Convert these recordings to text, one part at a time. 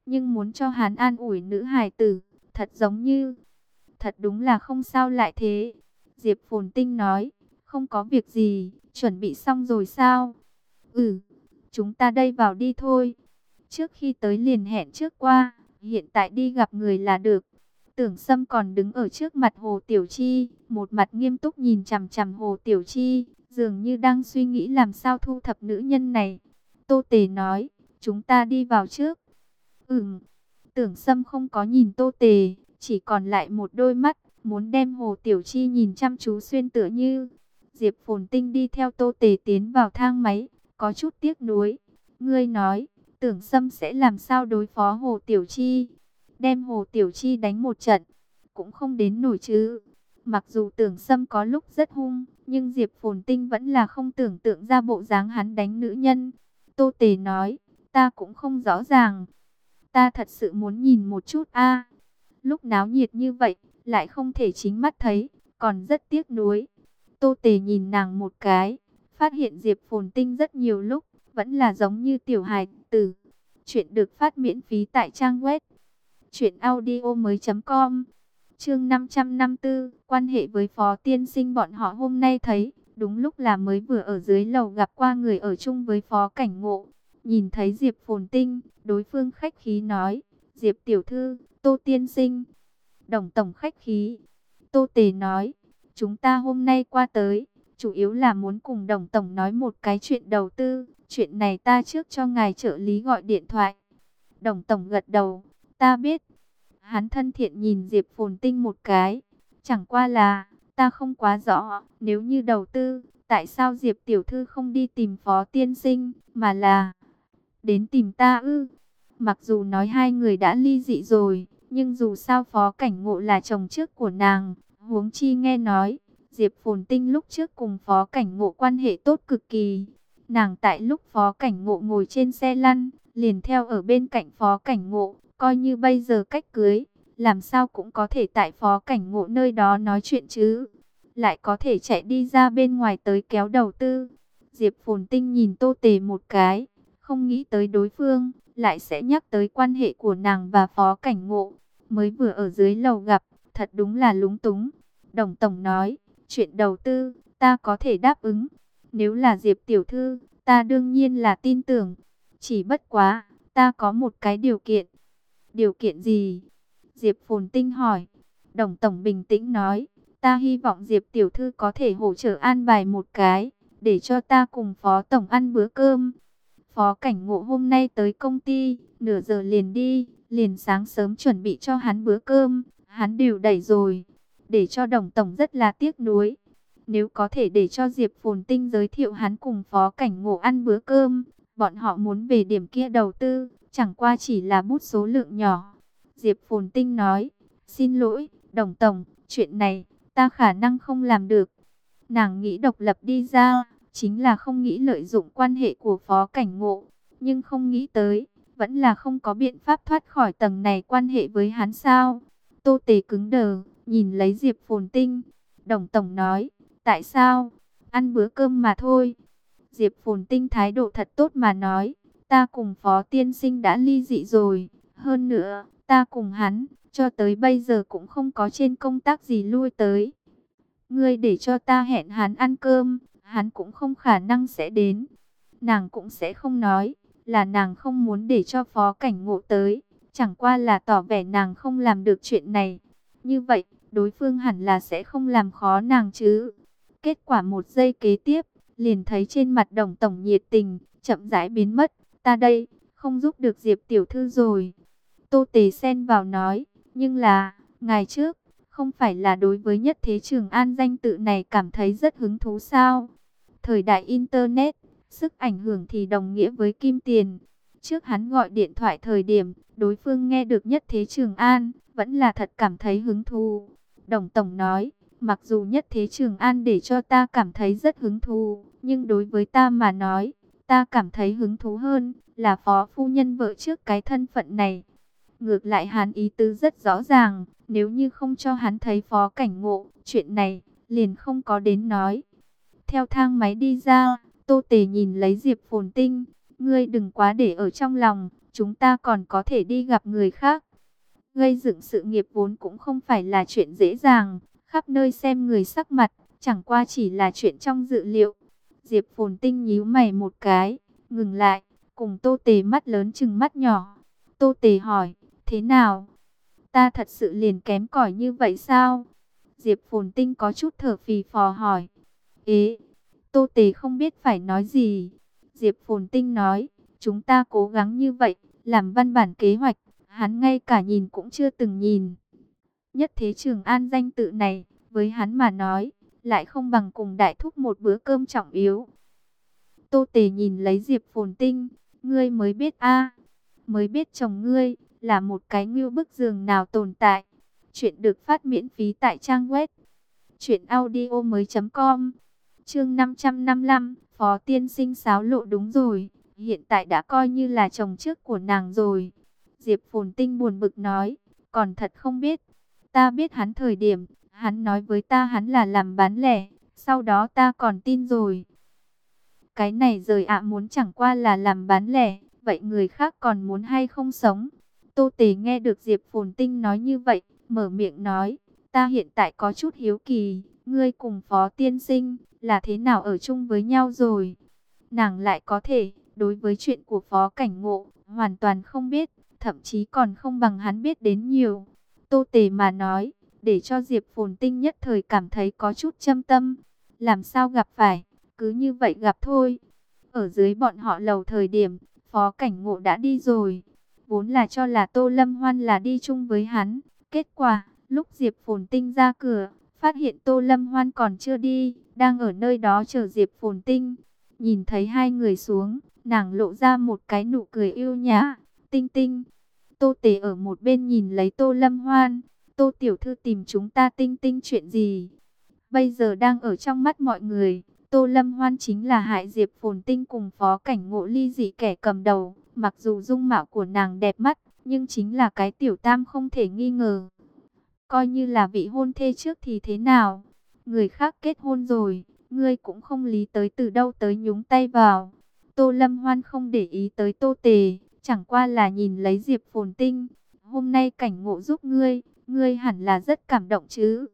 nhưng muốn cho hắn an ủi nữ hài tử, thật giống như, thật đúng là không sao lại thế. Diệp Phồn Tinh nói, không có việc gì, chuẩn bị xong rồi sao? Ừ, chúng ta đây vào đi thôi. Trước khi tới liền hẹn trước qua, hiện tại đi gặp người là được. Tưởng Sâm còn đứng ở trước mặt Hồ Tiểu Chi, một mặt nghiêm túc nhìn chằm chằm Hồ Tiểu Chi, dường như đang suy nghĩ làm sao thu thập nữ nhân này. Tô Tề nói, chúng ta đi vào trước. Tưởng Sâm không có nhìn Tô Tề, chỉ còn lại một đôi mắt, muốn đem Hồ Tiểu Chi nhìn chăm chú xuyên tựa như. Diệp Phồn Tinh đi theo Tô Tề tiến vào thang máy, có chút tiếc nuối. Ngươi nói, Tưởng Sâm sẽ làm sao đối phó Hồ Tiểu Chi? Đem Hồ Tiểu Chi đánh một trận, cũng không đến nổi chứ. Mặc dù Tưởng Sâm có lúc rất hung, nhưng Diệp Phồn Tinh vẫn là không tưởng tượng ra bộ dáng hắn đánh nữ nhân. Tô Tề nói, ta cũng không rõ ràng. Ta thật sự muốn nhìn một chút a. Lúc náo nhiệt như vậy, lại không thể chính mắt thấy, còn rất tiếc nuối. Tô Tề nhìn nàng một cái, phát hiện Diệp Phồn Tinh rất nhiều lúc, vẫn là giống như tiểu hài tử. Chuyện được phát miễn phí tại trang web truyệnaudiomoi.com. Chương 554, quan hệ với Phó tiên sinh bọn họ hôm nay thấy, đúng lúc là mới vừa ở dưới lầu gặp qua người ở chung với Phó Cảnh Ngộ. Nhìn thấy Diệp Phồn Tinh, đối phương khách khí nói, Diệp tiểu thư, Tô tiên sinh. Đồng tổng khách khí. Tô Tề nói, chúng ta hôm nay qua tới, chủ yếu là muốn cùng Đồng tổng nói một cái chuyện đầu tư. Chuyện này ta trước cho ngài trợ lý gọi điện thoại. Đồng tổng gật đầu, ta biết. Hắn thân thiện nhìn Diệp Phồn Tinh một cái. Chẳng qua là, ta không quá rõ, nếu như đầu tư, tại sao Diệp tiểu thư không đi tìm Phó tiên sinh, mà là đến tìm ta ư? Mặc dù nói hai người đã ly dị rồi, nhưng dù sao Phó Cảnh Ngộ là chồng trước của nàng. Huống chi nghe nói, Diệp Phồn Tinh lúc trước cùng Phó Cảnh Ngộ quan hệ tốt cực kỳ. Nàng tại lúc Phó Cảnh Ngộ ngồi trên xe lăn, liền theo ở bên cạnh Phó Cảnh Ngộ, coi như bây giờ cách cưới, làm sao cũng có thể tại Phó Cảnh Ngộ nơi đó nói chuyện chứ. Lại có thể chạy đi ra bên ngoài tới kéo đầu tư. Diệp Phồn Tinh nhìn Tô Tề một cái, không nghĩ tới đối phương lại sẽ nhắc tới quan hệ của nàng và Phó Cảnh Ngộ. Mới vừa ở dưới lầu gặp, thật đúng là lúng túng. Đồng tổng nói, chuyện đầu tư, ta có thể đáp ứng. Nếu là Diệp tiểu thư, ta đương nhiên là tin tưởng. Chỉ bất quá, ta có một cái điều kiện. Điều kiện gì? Diệp Phồn Tinh hỏi. Đồng tổng bình tĩnh nói, ta hy vọng Diệp tiểu thư có thể hỗ trợ an bài một cái, để cho ta cùng Phó tổng ăn bữa cơm. Phó Cảnh Ngộ hôm nay tới công ty, nửa giờ liền đi, liền sáng sớm chuẩn bị cho hắn bữa cơm, hắn đều đẩy rồi, để cho Đồng tổng rất là tiếc nuối. Nếu có thể để cho Diệp Phồn Tinh giới thiệu hắn cùng Phó Cảnh Ngộ ăn bữa cơm, bọn họ muốn về điểm kia đầu tư, chẳng qua chỉ là bút số lượng nhỏ. Diệp Phồn Tinh nói, xin lỗi, Đồng tổng, chuyện này, ta khả năng không làm được. Nàng nghĩ độc lập đi ra, chính là không nghĩ lợi dụng quan hệ của Phó Cảnh Ngộ, nhưng không nghĩ tới, vẫn là không có biện pháp thoát khỏi tầng này quan hệ với hắn sao. Tô Tề cứng đờ, nhìn lấy Diệp Phồn Tinh. Đồng tổng nói, tại sao? Ăn bữa cơm mà thôi. Diệp Phồn Tinh thái độ thật tốt mà nói, ta cùng Phó tiên sinh đã ly dị rồi. Hơn nữa, ta cùng hắn, cho tới bây giờ cũng không có trên công tác gì lui tới. Ngươi để cho ta hẹn hắn ăn cơm, hắn cũng không khả năng sẽ đến. Nàng cũng sẽ không nói, là nàng không muốn để cho Phó Cảnh Ngộ tới. Chẳng qua là tỏ vẻ nàng không làm được chuyện này. Như vậy, đối phương hẳn là sẽ không làm khó nàng chứ. Kết quả một giây kế tiếp, liền thấy trên mặt Đồng tổng nhiệt tình, chậm rãi biến mất. Ta đây, không giúp được Diệp tiểu thư rồi. Tô Tề xen vào nói, nhưng là, ngày trước, không phải là đối với Nhất Thế Trường An danh tự này cảm thấy rất hứng thú sao? Thời đại Internet, sức ảnh hưởng thì đồng nghĩa với kim tiền. Trước hắn gọi điện thoại thời điểm, đối phương nghe được Nhất Thế Trường An, vẫn là thật cảm thấy hứng thú. Đồng tổng nói, mặc dù Nhất Thế Trường An để cho ta cảm thấy rất hứng thú, nhưng đối với ta mà nói, ta cảm thấy hứng thú hơn là Phó phu nhân vợ trước cái thân phận này. Ngược lại hắn ý tứ rất rõ ràng, nếu như không cho hắn thấy Phó Cảnh Ngộ, chuyện này liền không có đến nói. Theo thang máy đi ra, Tô Tề nhìn lấy Diệp Phồn Tinh, ngươi đừng quá để ở trong lòng, chúng ta còn có thể đi gặp người khác. Gây dựng sự nghiệp vốn cũng không phải là chuyện dễ dàng, khắp nơi xem người sắc mặt, chẳng qua chỉ là chuyện trong dự liệu. Diệp Phồn Tinh nhíu mày một cái, ngừng lại, cùng Tô Tề mắt lớn chừng mắt nhỏ. Tô Tề hỏi, thế nào? Ta thật sự liền kém cỏi như vậy sao? Diệp Phồn Tinh có chút thở phì phò hỏi. Ế, Tô Tề không biết phải nói gì. Diệp Phồn Tinh nói, chúng ta cố gắng như vậy, làm văn bản kế hoạch, hắn ngay cả nhìn cũng chưa từng nhìn. Nhất thế Trường An danh tự này, với hắn mà nói, lại không bằng cùng đại thúc một bữa cơm trọng yếu. Tô Tề nhìn lấy Diệp Phồn Tinh, ngươi mới biết a, mới biết chồng ngươi là một cái ngưu bức giường nào tồn tại. Chuyện được phát miễn phí tại trang web truyệnaudiomoi.com. Chương 555, Phó tiên sinh xáo lộ đúng rồi, hiện tại đã coi như là chồng trước của nàng rồi. Diệp Phồn Tinh buồn bực nói, còn thật không biết. Ta biết hắn thời điểm, hắn nói với ta hắn là làm bán lẻ, sau đó ta còn tin rồi. Cái này rời ạ muốn chẳng qua là làm bán lẻ, vậy người khác còn muốn hay không sống? Tô Tề nghe được Diệp Phồn Tinh nói như vậy, mở miệng nói, ta hiện tại có chút hiếu kỳ, ngươi cùng Phó tiên sinh là thế nào ở chung với nhau rồi? Nàng lại có thể, đối với chuyện của Phó Cảnh Ngộ, hoàn toàn không biết, thậm chí còn không bằng hắn biết đến nhiều. Tô Tề mà nói, để cho Diệp Phồn Tinh nhất thời cảm thấy có chút châm tâm. Làm sao gặp phải, cứ như vậy gặp thôi. Ở dưới bọn họ lầu thời điểm, Phó Cảnh Ngộ đã đi rồi. Vốn là cho là Tô Lâm Hoan là đi chung với hắn. Kết quả, lúc Diệp Phồn Tinh ra cửa, phát hiện Tô Lâm Hoan còn chưa đi, đang ở nơi đó chờ Diệp Phồn Tinh. Nhìn thấy hai người xuống, nàng lộ ra một cái nụ cười yêu nhã. Tinh Tinh. Tô Tề ở một bên nhìn lấy Tô Lâm Hoan. Tô tiểu thư tìm chúng ta Tinh Tinh chuyện gì? Bây giờ đang ở trong mắt mọi người, Tô Lâm Hoan chính là hại Diệp Phồn Tinh cùng Phó Cảnh Ngộ ly dị kẻ cầm đầu. Mặc dù dung mạo của nàng đẹp mắt, nhưng chính là cái tiểu tam không thể nghi ngờ. Coi như là vị hôn thê trước thì thế nào? Người khác kết hôn rồi, ngươi cũng không lý tới từ đâu tới nhúng tay vào. Tô Lâm Hoan không để ý tới Tô Tề, chẳng qua là nhìn lấy Diệp Phồn Tinh. Hôm nay Cảnh Ngộ giúp ngươi, ngươi hẳn là rất cảm động chứ?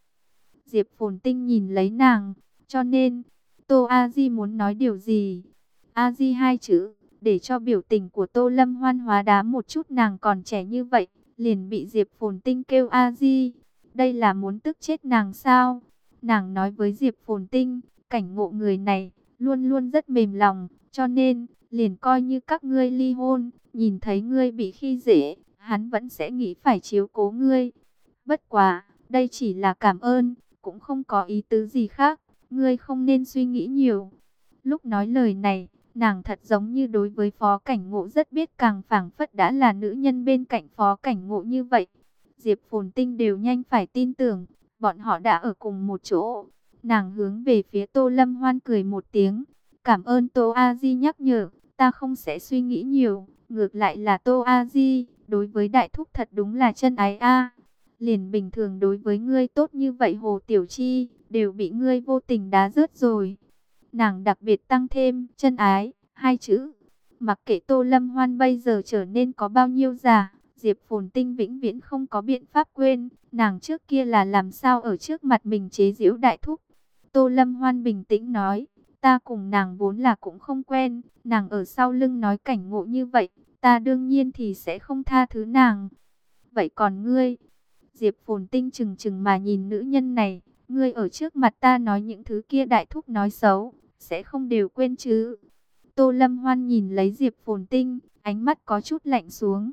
Diệp Phồn Tinh nhìn lấy nàng, cho nên, Tô A Di muốn nói điều gì? A Di hai chữ, để cho biểu tình của Tô Lâm Hoan hóa đá một chút, nàng còn trẻ như vậy, liền bị Diệp Phồn Tinh kêu A Di. Đây là muốn tức chết nàng sao? Nàng nói với Diệp Phồn Tinh, Cảnh Ngộ người này, luôn luôn rất mềm lòng, cho nên, liền coi như các ngươi ly hôn, nhìn thấy ngươi bị khi dễ, hắn vẫn sẽ nghĩ phải chiếu cố ngươi. Bất quá, đây chỉ là cảm ơn, cũng không có ý tứ gì khác, ngươi không nên suy nghĩ nhiều. Lúc nói lời này, nàng thật giống như đối với Phó Cảnh Ngộ rất biết, càng phảng phất đã là nữ nhân bên cạnh Phó Cảnh Ngộ như vậy. Diệp Phồn Tinh đều nhanh phải tin tưởng, bọn họ đã ở cùng một chỗ. Nàng hướng về phía Tô Lâm Hoan cười một tiếng, cảm ơn Tô A Di nhắc nhở, ta không sẽ suy nghĩ nhiều. Ngược lại là Tô A Di, đối với đại thúc thật đúng là chân ái a. Liền bình thường đối với ngươi tốt như vậy Hồ Tiểu Chi, đều bị ngươi vô tình đá rớt rồi. Nàng đặc biệt tăng thêm chân ái, hai chữ. Mặc kệ Tô Lâm Hoan bây giờ trở nên có bao nhiêu già, Diệp Phồn Tinh vĩnh viễn không có biện pháp quên, nàng trước kia là làm sao ở trước mặt mình chế giễu đại thúc. Tô Lâm Hoan bình tĩnh nói, ta cùng nàng vốn là cũng không quen, nàng ở sau lưng nói Cảnh Ngộ như vậy, ta đương nhiên thì sẽ không tha thứ nàng. Vậy còn ngươi? Diệp Phồn Tinh chừng chừng mà nhìn nữ nhân này, ngươi ở trước mặt ta nói những thứ kia đại thúc nói xấu, sẽ không đều quên chứ? Tô Lâm Hoan nhìn lấy Diệp Phồn Tinh, ánh mắt có chút lạnh xuống.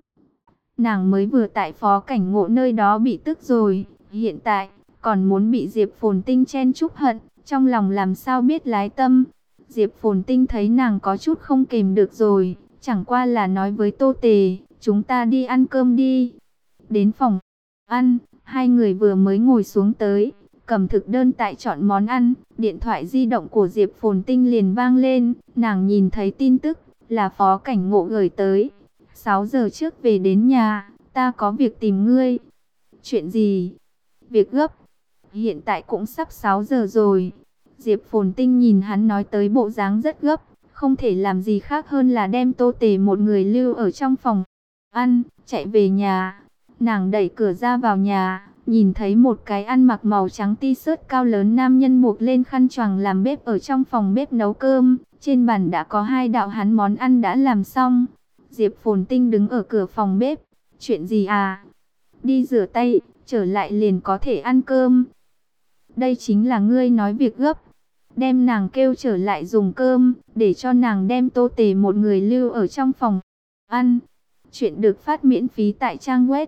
Nàng mới vừa tại Phó Cảnh Ngộ nơi đó bị tức rồi, hiện tại còn muốn bị Diệp Phồn Tinh chen chúc hận, trong lòng làm sao biết lái tâm. Diệp Phồn Tinh thấy nàng có chút không kềm được rồi, chẳng qua là nói với Tô Tề, chúng ta đi ăn cơm đi. Đến phòng ăn, hai người vừa mới ngồi xuống tới, cầm thực đơn tại chọn món ăn, điện thoại di động của Diệp Phồn Tinh liền vang lên, nàng nhìn thấy tin tức, là Phó Cảnh Ngộ gửi tới. 6 giờ trước về đến nhà, ta có việc tìm ngươi. Chuyện gì? Việc gấp. Hiện tại cũng sắp 6 giờ rồi. Diệp Phồn Tinh nhìn hắn nói tới bộ dáng rất gấp, không thể làm gì khác hơn là đem Tô Tề một người lưu ở trong phòng ăn, chạy về nhà. Nàng đẩy cửa ra vào nhà, nhìn thấy một cái ăn mặc màu trắng t-shirt cao lớn nam nhân buộc lên khăn choàng làm bếp ở trong phòng bếp nấu cơm. Trên bàn đã có 2 đạo hắn món ăn đã làm xong. Diệp Phồn Tinh đứng ở cửa phòng bếp. Chuyện gì à? Đi rửa tay, trở lại liền có thể ăn cơm. Đây chính là ngươi nói việc gấp. Đem nàng kêu trở lại dùng cơm, để cho nàng đem Tô Tề một người lưu ở trong phòng ăn. Chuyện được phát miễn phí tại trang web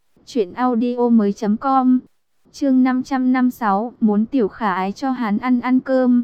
truyệnaudiomoi.com. Chương 556, muốn Tiểu Khả Ái cho hắn ăn cơm.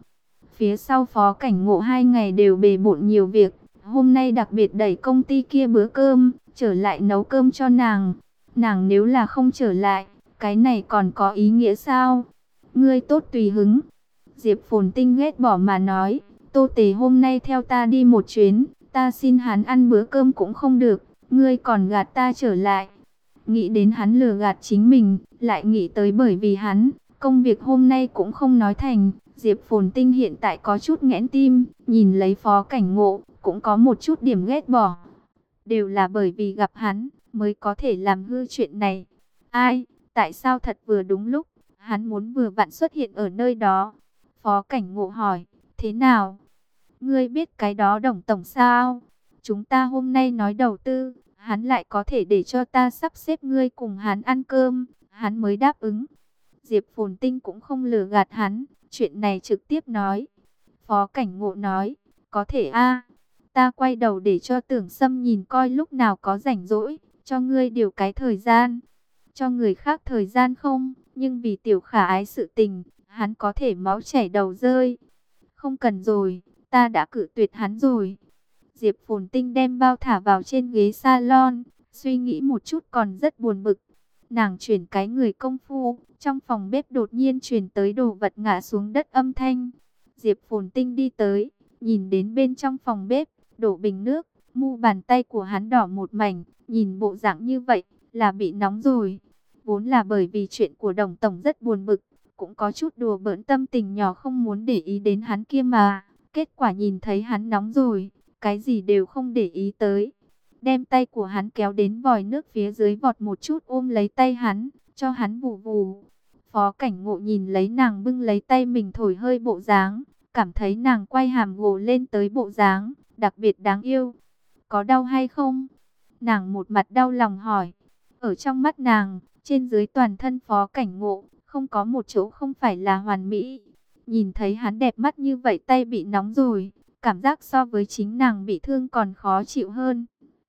Phía sau Phó Cảnh Ngộ 2 ngày đều bề bộn nhiều việc, hôm nay đặc biệt đẩy công ty kia bữa cơm, trở lại nấu cơm cho nàng. Nàng nếu là không trở lại, cái này còn có ý nghĩa sao? Ngươi tốt tùy hứng. Diệp Phồn Tinh ghét bỏ mà nói, Tô Tề hôm nay theo ta đi một chuyến, ta xin hắn ăn bữa cơm cũng không được, ngươi còn gạt ta trở lại. Nghĩ đến hắn lừa gạt chính mình, lại nghĩ tới bởi vì hắn, công việc hôm nay cũng không nói thành. Diệp Phồn Tinh hiện tại có chút nghẽn tim, nhìn lấy Phó Cảnh Ngộ, cũng có một chút điểm ghét bỏ. Đều là bởi vì gặp hắn, mới có thể làm hư chuyện này. Ai, tại sao thật vừa đúng lúc, hắn muốn vừa vặn xuất hiện ở nơi đó. Phó Cảnh Ngộ hỏi, thế nào? Ngươi biết cái đó Đồng tổng sao? Chúng ta hôm nay nói đầu tư, hắn lại có thể để cho ta sắp xếp ngươi cùng hắn ăn cơm, hắn mới đáp ứng. Diệp Phồn Tinh cũng không lừa gạt hắn, chuyện này trực tiếp nói. Phó Cảnh Ngộ nói, có thể a, ta quay đầu để cho Tưởng Sâm nhìn coi lúc nào có rảnh rỗi, cho ngươi điều cái thời gian. Cho người khác thời gian không, nhưng vì Tiểu Khả Ái sự tình, hắn có thể máu chảy đầu rơi. Không cần rồi, ta đã cự tuyệt hắn rồi. Diệp Phồn Tinh đem bao thả vào trên ghế salon, suy nghĩ một chút còn rất buồn bực. Nàng chuyển cái người công phu, trong phòng bếp đột nhiên truyền tới đồ vật ngã xuống đất âm thanh. Diệp Phồn Tinh đi tới, nhìn đến bên trong phòng bếp, đổ bình nước, mu bàn tay của hắn đỏ một mảnh, nhìn bộ dạng như vậy, là bị nóng rồi. Vốn là bởi vì chuyện của Đồng tổng rất buồn bực, cũng có chút đùa bỡn tâm tình nhỏ không muốn để ý đến hắn kia mà. Kết quả nhìn thấy hắn nóng rồi, cái gì đều không để ý tới. Đem tay của hắn kéo đến vòi nước phía dưới vọt một chút ôm lấy tay hắn, cho hắn vù vù. Phó Cảnh Ngộ nhìn lấy nàng bưng lấy tay mình thổi hơi bộ dáng, cảm thấy nàng quay hàm gồ lên tới bộ dáng, đặc biệt đáng yêu. Có đau hay không? Nàng một mặt đau lòng hỏi. Ở trong mắt nàng, trên dưới toàn thân Phó Cảnh Ngộ, không có một chỗ không phải là hoàn mỹ. Nhìn thấy hắn đẹp mắt như vậy tay bị nóng rồi, cảm giác so với chính nàng bị thương còn khó chịu hơn.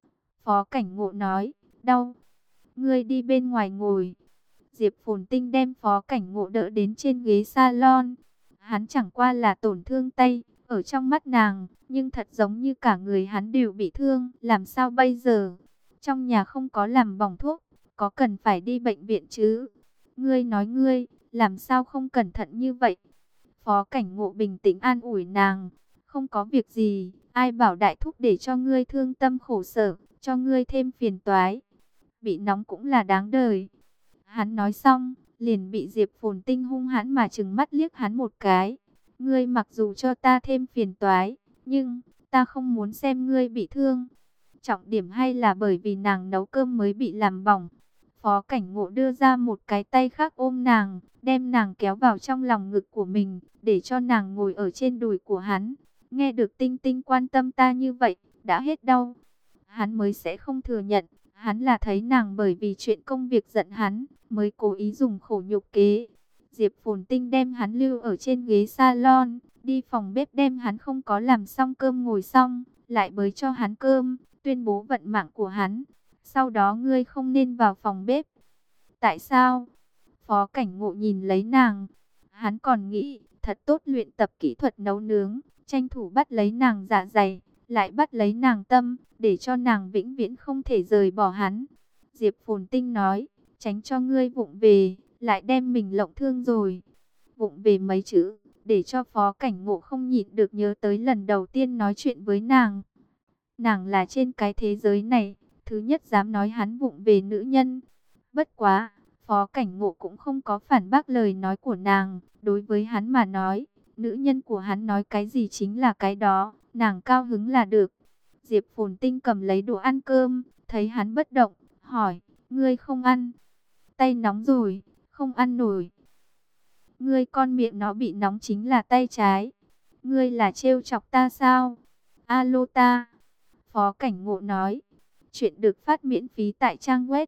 Phó Cảnh Ngộ nói, đau. Ngươi đi bên ngoài ngồi. Diệp Phồn Tinh đem Phó Cảnh Ngộ đỡ đến trên ghế salon. Hắn chẳng qua là tổn thương tay, ở trong mắt nàng, nhưng thật giống như cả người hắn đều bị thương. Làm sao bây giờ? Trong nhà không có làm bỏng thuốc, có cần phải đi bệnh viện chứ? Ngươi nói ngươi, làm sao không cẩn thận như vậy? Phó Cảnh Ngộ bình tĩnh an ủi nàng. Không có việc gì, ai bảo đại thúc để cho ngươi thương tâm khổ sở, cho ngươi thêm phiền toái. Bị nóng cũng là đáng đời. Hắn nói xong, liền bị Diệp Phồn Tinh hung hãn mà trừng mắt liếc hắn một cái. Ngươi mặc dù cho ta thêm phiền toái, nhưng ta không muốn xem ngươi bị thương. Trọng điểm hay là bởi vì nàng nấu cơm mới bị làm bỏng. Phó Cảnh Ngộ đưa ra một cái tay khác ôm nàng, đem nàng kéo vào trong lòng ngực của mình, để cho nàng ngồi ở trên đùi của hắn. Nghe được Tinh Tinh quan tâm ta như vậy, đã hết đau. Hắn mới sẽ không thừa nhận, hắn là thấy nàng bởi vì chuyện công việc giận hắn, mới cố ý dùng khổ nhục kế. Diệp Phồn Tinh đem hắn lưu ở trên ghế salon, đi phòng bếp đem hắn không có làm xong cơm ngồi xong, lại bới cho hắn cơm, tuyên bố vận mạng của hắn. Sau đó ngươi không nên vào phòng bếp. Tại sao? Phó Cảnh Ngộ nhìn lấy nàng. Hắn còn nghĩ, thật tốt luyện tập kỹ thuật nấu nướng, tranh thủ bắt lấy nàng dạ dày, lại bắt lấy nàng tâm, để cho nàng vĩnh viễn không thể rời bỏ hắn. Diệp Phồn Tinh nói, tránh cho ngươi vụng về, lại đem mình lộng thương rồi. Vụng về mấy chữ, để cho Phó Cảnh Ngộ không nhịn được nhớ tới lần đầu tiên nói chuyện với nàng. Nàng là trên cái thế giới này, thứ nhất dám nói hắn vụng về nữ nhân. Bất quá, Phó Cảnh Ngộ cũng không có phản bác lời nói của nàng. Đối với hắn mà nói, nữ nhân của hắn nói cái gì chính là cái đó. nàng cao hứng là được. Diệp Phồn Tinh cầm lấy đồ ăn cơm, thấy hắn bất động, hỏi, ngươi không ăn? Tay nóng rồi, không ăn nổi. Ngươi con miệng nó bị nóng chính là tay trái. Ngươi là trêu chọc ta sao? Alo ta. Phó Cảnh Ngộ nói. Chuyện được phát miễn phí tại trang web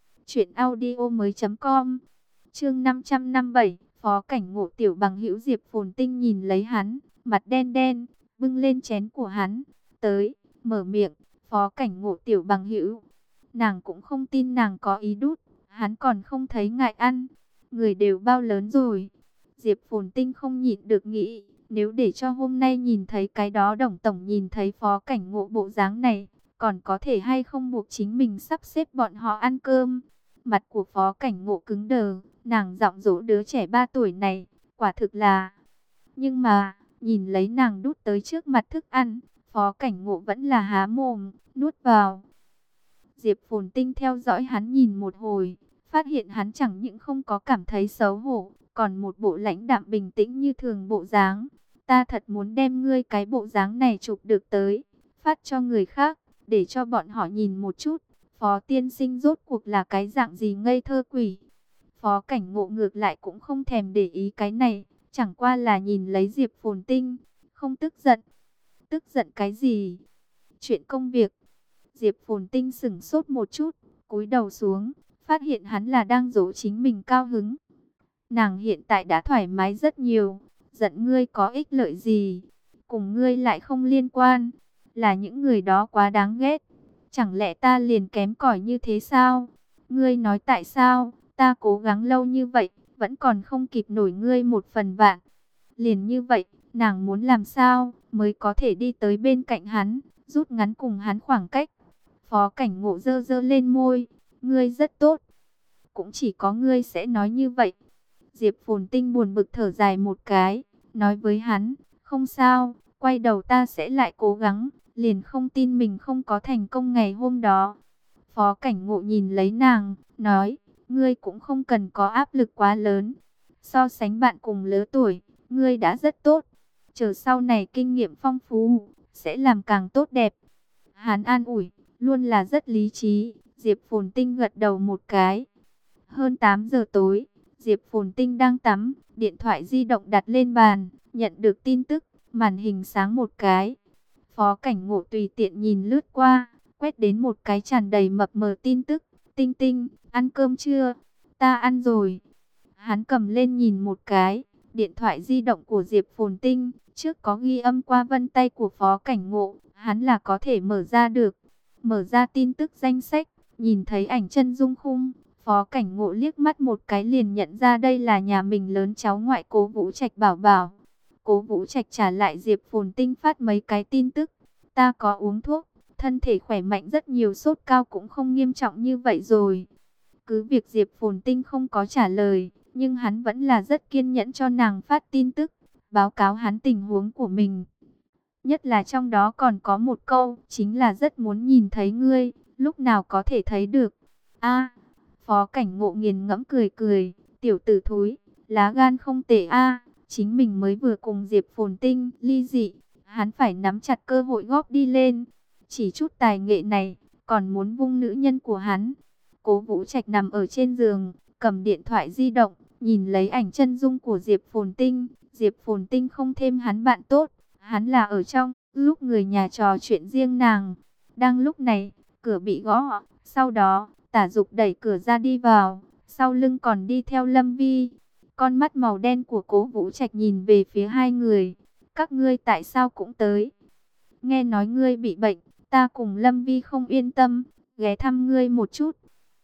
truyệnaudiomoi.com. Chương 557, Phó Cảnh Ngộ. Tiểu Bằng Hữu Diệp Phồn Tinh nhìn lấy hắn, mặt đen đen, bưng lên chén của hắn, tới, mở miệng, Phó Cảnh Ngộ Tiểu Bằng Hữu. Nàng cũng không tin nàng có ý đút, hắn còn không thấy ngại ăn. Người đều bao lớn rồi. Diệp Phồn Tinh không nhịn được nghĩ, nếu để cho hôm nay nhìn thấy cái đó Đồng tổng nhìn thấy Phó Cảnh Ngộ bộ dáng này, còn có thể hay không buộc chính mình sắp xếp bọn họ ăn cơm. Mặt của Phó Cảnh Ngộ cứng đờ, nàng giọng dỗ đứa trẻ 3 tuổi này, quả thực là... Nhưng mà, nhìn lấy nàng đút tới trước mặt thức ăn, Phó Cảnh Ngộ vẫn là há mồm, nuốt vào. Diệp Phồn Tinh theo dõi hắn nhìn một hồi, phát hiện hắn chẳng những không có cảm thấy xấu hổ, còn một bộ lãnh đạm bình tĩnh như thường bộ dáng. Ta thật muốn đem ngươi cái bộ dáng này chụp được tới, phát cho người khác, để cho bọn họ nhìn một chút, Phó tiên sinh rốt cuộc là cái dạng gì ngây thơ quỷ. Phó Cảnh Ngộ ngược lại cũng không thèm để ý cái này, chẳng qua là nhìn lấy Diệp Phồn Tinh, không tức giận. Tức giận cái gì? Chuyện công việc. Diệp Phồn Tinh sững sốt một chút, cúi đầu xuống, phát hiện hắn là đang dỗ chính mình cao hứng. Nàng hiện tại đã thoải mái rất nhiều, giận ngươi có ích lợi gì? Cùng ngươi lại không liên quan, là những người đó quá đáng ghét. Chẳng lẽ ta liền kém cỏi như thế sao? Ngươi nói tại sao? Ta cố gắng lâu như vậy, vẫn còn không kịp nổi ngươi 1/1000. Liền như vậy, nàng muốn làm sao mới có thể đi tới bên cạnh hắn, rút ngắn cùng hắn khoảng cách. Phó Cảnh Ngộ giơ giơ lên môi, ngươi rất tốt. Cũng chỉ có ngươi sẽ nói như vậy. Diệp Phồn Tinh buồn bực thở dài một cái, nói với hắn, không sao, quay đầu ta sẽ lại cố gắng, liền không tin mình không có thành công ngày hôm đó. Phó Cảnh Ngộ nhìn lấy nàng, nói, ngươi cũng không cần có áp lực quá lớn. So sánh bạn cùng lứa tuổi, ngươi đã rất tốt. Chờ sau này kinh nghiệm phong phú, sẽ làm càng tốt đẹp. Hắn an ủi, luôn là rất lý trí. Diệp Phồn Tinh gật đầu một cái. Hơn 8 giờ tối, Diệp Phồn Tinh đang tắm, điện thoại di động đặt lên bàn, nhận được tin tức, màn hình sáng một cái. Phó Cảnh Ngộ tùy tiện nhìn lướt qua, quét đến một cái tràn đầy mập mờ tin tức. Tinh Tinh, ăn cơm chưa? Ta ăn rồi. Hắn cầm lên nhìn một cái, điện thoại di động của Diệp Phồn Tinh, trước có ghi âm qua vân tay của Phó Cảnh Ngộ, hắn là có thể mở ra được. Mở ra tin tức danh sách, nhìn thấy ảnh chân dung khung, Phó Cảnh Ngộ liếc mắt một cái liền nhận ra đây là nhà mình lớn cháu ngoại Cố Vũ Trạch bảo bảo. Cố Vũ Trạch trả lại Diệp Phồn Tinh phát mấy cái tin tức, ta có uống thuốc, thân thể khỏe mạnh rất nhiều, sốt cao cũng không nghiêm trọng như vậy rồi. Cứ việc Diệp Phồn Tinh không có trả lời, nhưng hắn vẫn là rất kiên nhẫn cho nàng phát tin tức, báo cáo hắn tình huống của mình. Nhất là trong đó còn có một câu, chính là rất muốn nhìn thấy ngươi, lúc nào có thể thấy được. A, Phó Cảnh Ngộ nghiền ngẫm cười cười, tiểu tử thúi, lá gan không tệ a, chính mình mới vừa cùng Diệp Phồn Tinh ly dị, hắn phải nắm chặt cơ hội góp đi lên. Chỉ chút tài nghệ này, còn muốn vung nữ nhân của hắn. Cố Vũ Trạch nằm ở trên giường, cầm điện thoại di động, nhìn lấy ảnh chân dung của Diệp Phồn Tinh. Diệp Phồn Tinh không thêm hắn bạn tốt, hắn là ở trong lúc người nhà trò chuyện riêng nàng. Đang lúc này, cửa bị gõ, sau đó Tả Dục đẩy cửa ra đi vào, sau lưng còn đi theo Lâm Vi. Con mắt màu đen của Cố Vũ Trạch nhìn về phía hai người. Các ngươi tại sao cũng tới? Nghe nói ngươi bị bệnh, ta cùng Lâm Vi không yên tâm, ghé thăm ngươi một chút.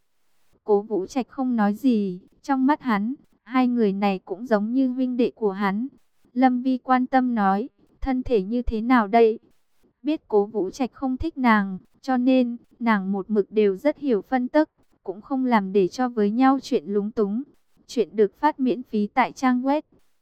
Cố Vũ Trạch không nói gì, trong mắt hắn, hai người này cũng giống như huynh đệ của hắn. Lâm Vi quan tâm nói, thân thể như thế nào đây? Biết Cố Vũ Trạch không thích nàng, cho nên nàng một mực đều rất hiểu phân tức, cũng không làm để cho với nhau chuyện lúng túng. Chuyện được phát miễn phí tại trang web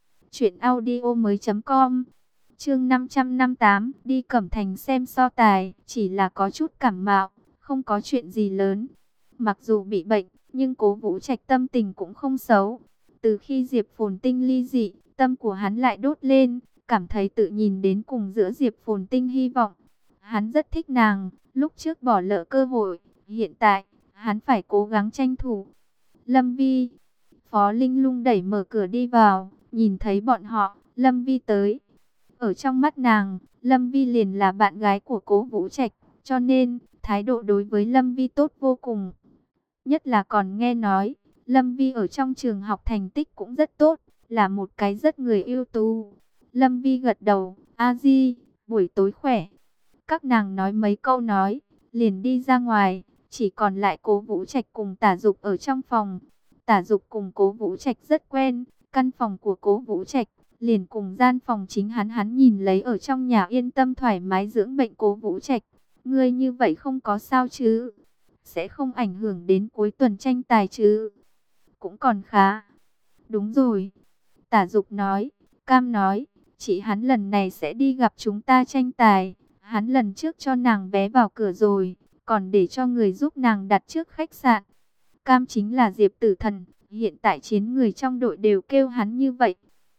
truyệnaudiomoi.com. Chương 558, đi Cẩm Thành xem so tài, chỉ là có chút cảm mạo, không có chuyện gì lớn. Mặc dù bị bệnh, nhưng Cố Vũ Trạch tâm tình cũng không xấu. Từ khi Diệp Phồn Tinh ly dị, tâm của hắn lại đốt lên, cảm thấy tự nhìn đến cùng giữa Diệp Phồn Tinh hy vọng. Hắn rất thích nàng, lúc trước bỏ lỡ cơ hội, hiện tại, hắn phải cố gắng tranh thủ. Lâm Vi, Phó Linh Lung đẩy mở cửa đi vào, nhìn thấy bọn họ, Lâm Vi tới. Ở trong mắt nàng, Lâm Vi liền là bạn gái của Cố Vũ Trạch, cho nên, thái độ đối với Lâm Vi tốt vô cùng. Nhất là còn nghe nói, Lâm Vi ở trong trường học thành tích cũng rất tốt, là một cái rất người ưu tú. Lâm Vi gật đầu, A Di, buổi tối khỏe. Các nàng nói mấy câu nói, liền đi ra ngoài, chỉ còn lại Cố Vũ Trạch cùng Tả Dục ở trong phòng. Tả Dục cùng Cố Vũ Trạch rất quen, căn phòng của Cố Vũ Trạch liền cùng gian phòng chính hắn nhìn lấy ở trong nhà yên tâm thoải mái dưỡng bệnh. Cố Vũ Trạch, ngươi như vậy không có sao chứ? Sẽ không ảnh hưởng đến cuối tuần tranh tài chứ? Cũng còn khá. Đúng rồi. Tả Dục nói, Cam nói, chị hắn lần này sẽ đi gặp chúng ta tranh tài. Hắn lần trước cho nàng vé vào cửa rồi, còn để cho người giúp nàng đặt trước khách sạn. Cam chính là Diệp Tử Thần, hiện tại chiến người trong đội đều kêu hắn như vậy.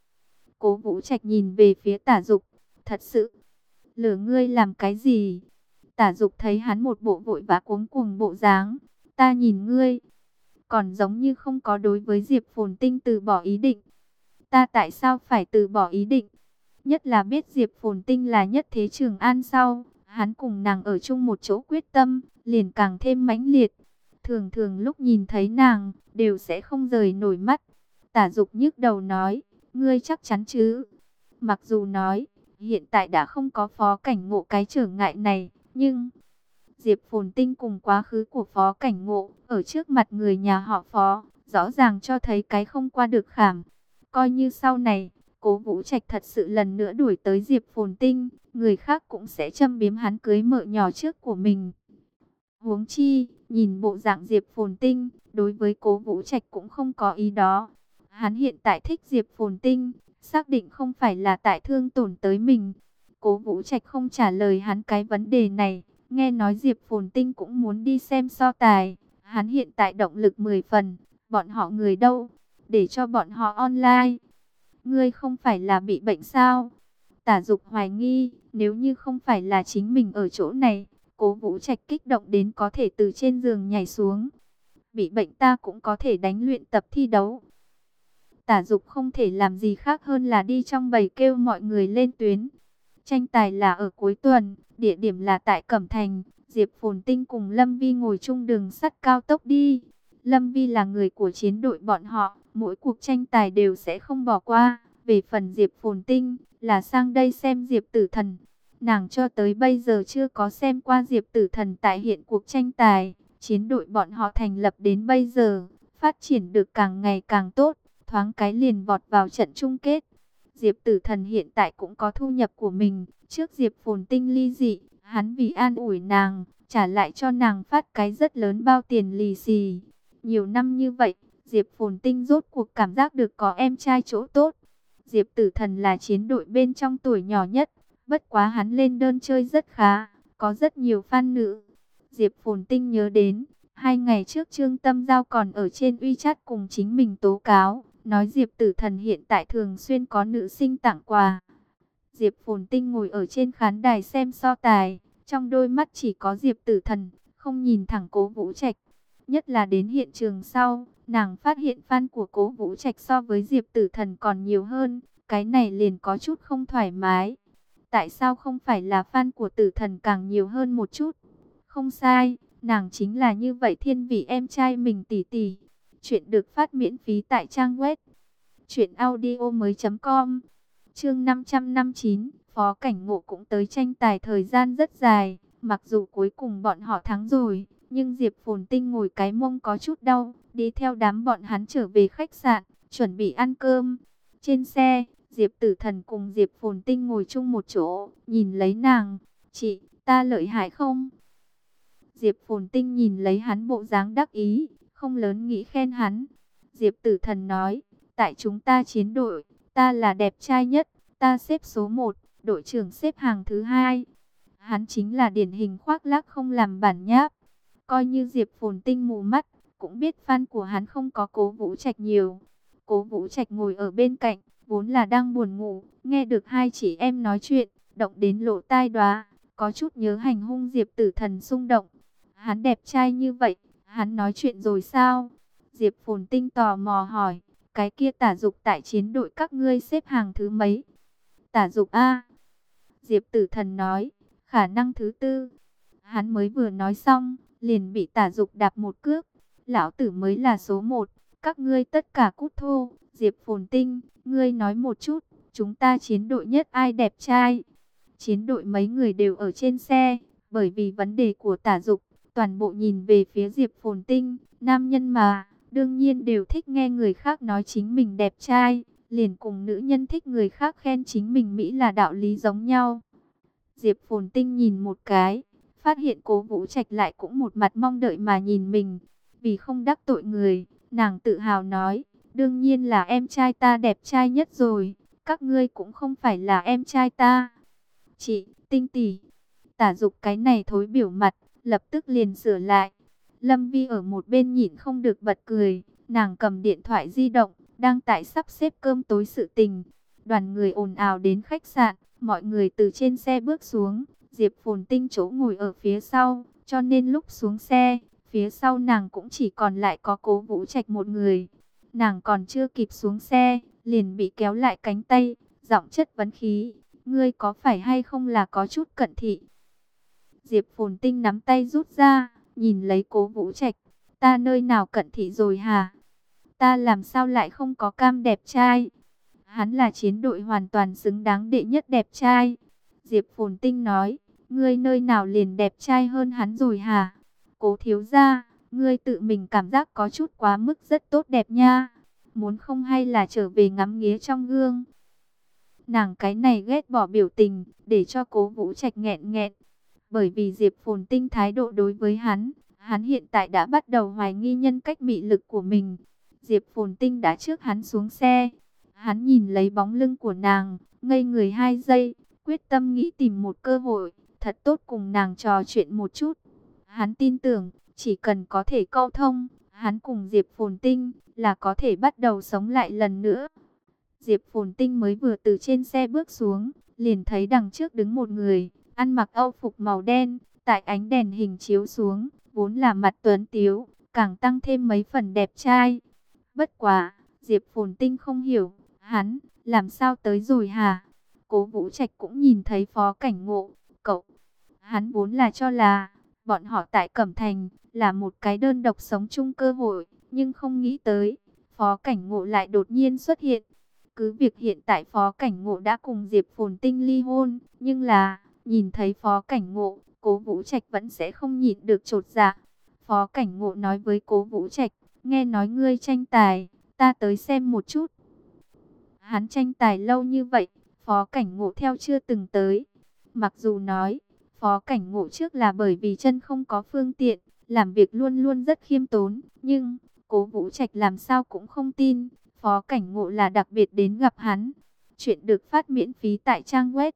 Cố Vũ Trạch nhìn về phía Tả Dục, thật sự, lừa ngươi làm cái gì? Tả Dục thấy hắn một bộ vội vã cuống cuồng bộ dáng, ta nhìn ngươi, còn giống như không có đối với Diệp Phồn Tinh từ bỏ ý định. Ta tại sao phải từ bỏ ý định? Nhất là biết Diệp Phồn Tinh là nhất thế Trường An sau, hắn cùng nàng ở chung một chỗ quyết tâm, liền càng thêm mãnh liệt. Thường thường lúc nhìn thấy nàng, đều sẽ không rời nổi mắt. Tả Dục nhức đầu nói, ngươi chắc chắn chứ? Mặc dù nói, hiện tại đã không có Phó Cảnh Ngộ cái trở ngại này, nhưng Diệp Phồn Tinh cùng quá khứ của Phó Cảnh Ngộ, ở trước mặt người nhà họ Phó, rõ ràng cho thấy cái không qua được khảm. Coi như sau này, Cố Vũ Trạch thật sự lần nữa đuổi tới Diệp Phồn Tinh, người khác cũng sẽ châm biếm hắn cưới mợ nhỏ trước của mình. Huống chi, nhìn bộ dạng Diệp Phồn Tinh, đối với Cố Vũ Trạch cũng không có ý đó. Hắn hiện tại thích Diệp Phồn Tinh, xác định không phải là tại thương tổn tới mình. Cố Vũ Trạch không trả lời hắn cái vấn đề này, nghe nói Diệp Phồn Tinh cũng muốn đi xem so tài. Hắn hiện tại động lực 10 phần, bọn họ người đâu, để cho bọn họ online. Ngươi không phải là bị bệnh sao? Tả Dục hoài nghi, nếu như không phải là chính mình ở chỗ này, Cố Vũ Trạch kích động đến có thể từ trên giường nhảy xuống. Bị bệnh ta cũng có thể đánh luyện tập thi đấu. Tả Dục không thể làm gì khác hơn là đi trong bầy kêu mọi người lên tuyến. Tranh tài là ở cuối tuần, địa điểm là tại Cẩm Thành. Diệp Phồn Tinh cùng Lâm Vi ngồi chung đường sắt cao tốc đi. Lâm Vi là người của chiến đội bọn họ, mỗi cuộc tranh tài đều sẽ không bỏ qua. Về phần Diệp Phồn Tinh, là sang đây xem Diệp Tử Thần. Nàng cho tới bây giờ chưa có xem qua Diệp Tử Thần tại hiện cuộc tranh tài. Chiến đội bọn họ thành lập đến bây giờ, phát triển được càng ngày càng tốt, thoáng cái liền vọt vào trận chung kết. Diệp Tử Thần hiện tại cũng có thu nhập của mình, trước Diệp Phồn Tinh ly dị, hắn vì an ủi nàng, trả lại cho nàng phát cái rất lớn bao tiền lì xì. Nhiều năm như vậy, Diệp Phồn Tinh rốt cuộc cảm giác được có em trai chỗ tốt. Diệp Tử Thần là chiến đội bên trong tuổi nhỏ nhất, bất quá hắn lên đơn chơi rất khá, có rất nhiều fan nữ. Diệp Phồn Tinh nhớ đến, 2 ngày trước Trương Tâm Giao còn ở trên WeChat cùng chính mình tố cáo, nói Diệp Tử Thần hiện tại thường xuyên có nữ sinh tặng quà. Diệp Phồn Tinh ngồi ở trên khán đài xem so tài, trong đôi mắt chỉ có Diệp Tử Thần, không nhìn thẳng Cố Vũ Trạch. Nhất là đến hiện trường sau, nàng phát hiện fan của Cố Vũ Trạch so với Diệp Tử Thần còn nhiều hơn, cái này liền có chút không thoải mái. Tại sao không phải là fan của Tử Thần càng nhiều hơn một chút? Không sai, nàng chính là như vậy thiên vị em trai mình tỷ tỷ. Chuyện được phát miễn phí tại trang web truyệnaudiomoi.com. Chương 559, Phó Cảnh Ngộ cũng tới tranh tài thời gian rất dài, mặc dù cuối cùng bọn họ thắng rồi, nhưng Diệp Phồn Tinh ngồi cái mông có chút đau, đi theo đám bọn hắn trở về khách sạn, chuẩn bị ăn cơm. Trên xe, Diệp Tử Thần cùng Diệp Phồn Tinh ngồi chung một chỗ, nhìn lấy nàng, "Chị, ta lợi hại không?" Diệp Phồn Tinh nhìn lấy hắn bộ dáng đắc ý, không lớn nghĩ khen hắn. Diệp Tử Thần nói, tại chúng ta chiến đội, ta là đẹp trai nhất, ta xếp số 1, đội trưởng xếp hàng thứ 2. Hắn chính là điển hình khoác lác không làm bản nháp. Coi như Diệp Phồn Tinh mù mắt, cũng biết fan của hắn không có Cố Vũ Trạch nhiều. Cố Vũ Trạch ngồi ở bên cạnh, vốn là đang buồn ngủ, nghe được hai chị em nói chuyện, động đến lỗ tai đoá, có chút nhớ hành hung Diệp Tử Thần xung động. Hắn đẹp trai như vậy, hắn nói chuyện rồi sao? Diệp Phồn Tinh tò mò hỏi, cái kia Tả Dục tại chiến đội các ngươi xếp hàng thứ mấy? Tả Dục a? Diệp Tử Thần nói, khả năng thứ tư. Hắn mới vừa nói xong, liền bị Tả Dục đạp một cước. Lão tử mới là số một, các ngươi tất cả cút thô. Diệp Phồn Tinh, ngươi nói một chút, chúng ta chiến đội nhất ai đẹp trai? Chiến đội mấy người đều ở trên xe, bởi vì vấn đề của Tả Dục, toàn bộ nhìn về phía Diệp Phồn Tinh. Nam nhân mà, đương nhiên đều thích nghe người khác nói chính mình đẹp trai, liền cùng nữ nhân thích người khác khen chính mình mỹ là đạo lý giống nhau. Diệp Phồn Tinh nhìn một cái, phát hiện Cố Vũ Trạch lại cũng một mặt mong đợi mà nhìn mình. Vì không đắc tội người, nàng tự hào nói, đương nhiên là em trai ta đẹp trai nhất rồi, các ngươi cũng không phải là em trai ta. Chị, Tinh tỷ. Tả Dục cái này thối biểu mặt, lập tức liền sửa lại. Lâm Vi ở một bên nhịn không được bật cười, nàng cầm điện thoại di động, đang tại sắp xếp cơm tối sự tình. Đoàn người ồn ào đến khách sạn, mọi người từ trên xe bước xuống, Diệp Phồn Tinh chỗ ngồi ở phía sau, cho nên lúc xuống xe, phía sau nàng cũng chỉ còn lại có Cố Vũ Trạch một người. Nàng còn chưa kịp xuống xe, liền bị kéo lại cánh tay, giọng chất vấn khí, ngươi có phải hay không là có chút cận thị? Diệp Phồn Tinh nắm tay rút ra, nhìn lấy Cố Vũ Trạch, ta nơi nào cận thị rồi hả? Ta làm sao lại không có cam đẹp trai? Hắn là chiến đội hoàn toàn xứng đáng đệ nhất đẹp trai. Diệp Phồn Tinh nói, ngươi nơi nào liền đẹp trai hơn hắn rồi hả? Cố thiếu gia, ngươi tự mình cảm giác có chút quá mức rất tốt đẹp nha. Muốn không hay là trở về ngắm nghía trong gương? Nàng cái này ghét bỏ biểu tình, để cho Cố Vũ Trạch nghẹn nghẹn. Bởi vì Diệp Phồn Tinh thái độ đối với hắn hiện tại đã bắt đầu hoài nghi nhân cách mị lực của mình. Diệp Phồn Tinh đã trước hắn xuống xe. Hắn nhìn lấy bóng lưng của nàng, ngây người 2 giây, quyết tâm nghĩ tìm một cơ hội, thật tốt cùng nàng trò chuyện một chút. Hắn tin tưởng, chỉ cần có thể câu thông, hắn cùng Diệp Phồn Tinh là có thể bắt đầu sống lại lần nữa. Diệp Phồn Tinh mới vừa từ trên xe bước xuống, liền thấy đằng trước đứng một người, ăn mặc âu phục màu đen, tại ánh đèn hình chiếu xuống, vốn là mặt tuấn tiếu, càng tăng thêm mấy phần đẹp trai. Bất quá, Diệp Phồn Tinh không hiểu, hắn làm sao tới rồi hả? Cố Vũ Trạch cũng nhìn thấy Phó Cảnh Ngộ, cậu. Hắn vốn là cho là bọn họ tại Cẩm Thành là một cái đơn độc sống chung cơ hội, nhưng không nghĩ tới Phó Cảnh Ngộ lại đột nhiên xuất hiện. Cứ việc hiện tại Phó Cảnh Ngộ đã cùng Diệp Phồn Tinh ly hôn, nhưng là nhìn thấy Phó Cảnh Ngộ, Cố Vũ Trạch vẫn sẽ không nhịn được chột dạ. Phó Cảnh Ngộ nói với Cố Vũ Trạch, nghe nói ngươi tranh tài, ta tới xem một chút. Hắn tranh tài lâu như vậy, Phó Cảnh Ngộ theo chưa từng tới. Mặc dù nói, Phó Cảnh Ngộ trước là bởi vì chân không có phương tiện, làm việc luôn luôn rất khiêm tốn, nhưng Cố Vũ Trạch làm sao cũng không tin, Phó Cảnh Ngộ là đặc biệt đến gặp hắn. Chuyện được phát miễn phí tại trang web